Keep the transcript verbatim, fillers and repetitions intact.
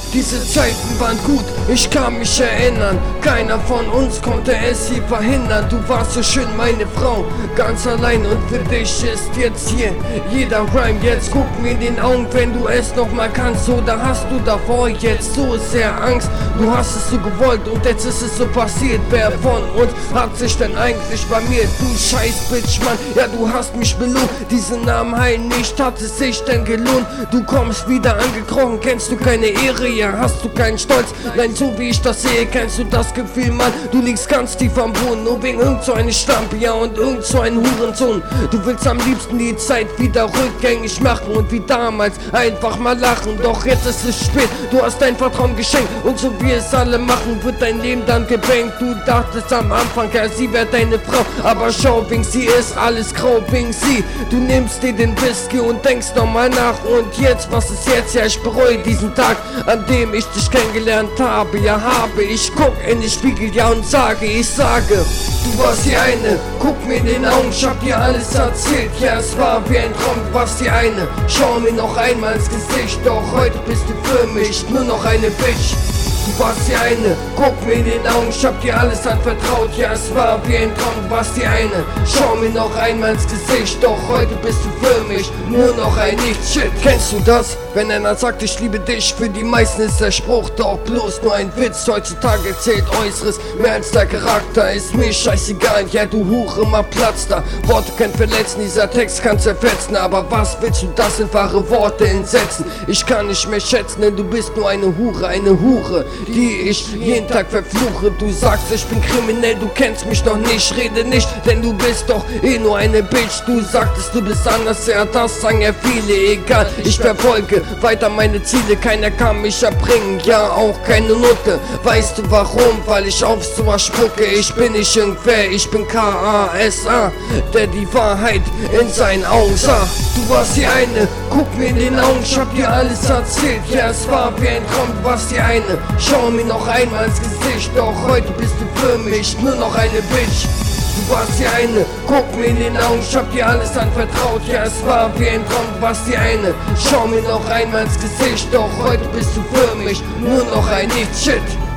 Diese Zeiten waren gut, ich kann mich erinnern. Keiner von uns konnte es hier verhindern. Du warst so schön, meine Frau, ganz allein. Und für dich ist jetzt hier jeder Rhyme. Jetzt guck mir in den Augen, wenn du es noch mal kannst. Oder hast du davor jetzt so sehr Angst? Du hast es so gewollt und jetzt ist es so passiert. Wer von uns hat sich denn eigentlich bei mir? Du scheiß Bitch, Mann, ja du hast mich belohnt. Diesen Namen heilen nicht, hat es sich denn gelohnt? Du kommst wieder angekrochen, kennst du keine Ehre? Ja, hast du keinen Stolz? Nein, so wie ich das sehe, kennst du das Gefühl, Mann? Du liegst ganz tief am Boden, nur wegen irgend so eine Stampe, ja, und irgend so ein Hurensohn. Du willst am liebsten die Zeit wieder rückgängig machen und wie damals einfach mal lachen. Doch jetzt ist es spät, du hast dein Vertrauen geschenkt und so wie es alle machen, wird dein Leben dann gebankt. Du dachtest am Anfang, ja, sie wäre deine Frau, aber schau, wegen sie ist alles grau, wegen sie. Du nimmst dir den Whisky und denkst nochmal nach und jetzt, was ist jetzt? Ja, ich bereue diesen Tag, an dem ich dich kennengelernt habe. Ja, habe ich, guck in den Spiegel, ja, und sage, ich sage, du warst die eine, guck mir in den Augen, ich hab dir alles erzählt. Ja, es war wie ein Traum, du warst die eine, schau mir noch einmal ins Gesicht, doch heute bist du für mich nur noch eine Bitch. Du warst die eine, guck mir in den Augen, ich hab dir alles anvertraut. Ja, es war wie ein Traum, du warst die eine, schau mir noch einmal ins Gesicht, doch heute bist du für mich nur noch ein Nicht-Shit. Kennst du das, wenn einer sagt, ich liebe dich? Für die meisten ist der Spruch doch bloß nur ein Witz. Heutzutage zählt Äußeres mehr als der Charakter. Ist mir scheißegal, ja du Hure, mal Platz da. Worte können verletzen, dieser Text kann zerfetzen, aber was willst du, das in wahre Worte in Sätzen? Ich kann nicht mehr schätzen, denn du bist nur eine Hure, eine Hure, die ich jeden Tag verfluche. Du sagst, ich bin kriminell, du kennst mich noch nicht, rede nicht, denn du bist doch eh nur eine Bitch. Du sagtest, du bist anders, ja das sagen ja viele, egal, ich verfolge weiter meine Ziele, keiner kann mich erbringen, ja auch keine Nutte. Weißt du warum? Weil ich auf sowas spucke, ich bin nicht irgendwer, ich bin K A S A, der die Wahrheit in seinen Augen sah. Du warst die eine, guck mir in den Augen, ich hab dir alles erzählt. Ja, es war wie ein Traum, du warst die eine, schau mir noch einmal ins Gesicht, doch heute bist du für mich nur noch eine Bitch. Du warst die eine, guck mir in den Augen, ich hab dir alles anvertraut. Ja, es war wie ein Traum, du warst die eine, schau mir noch einmal ins Gesicht, doch heute bist du für mich nur noch ein Nicht-Shit.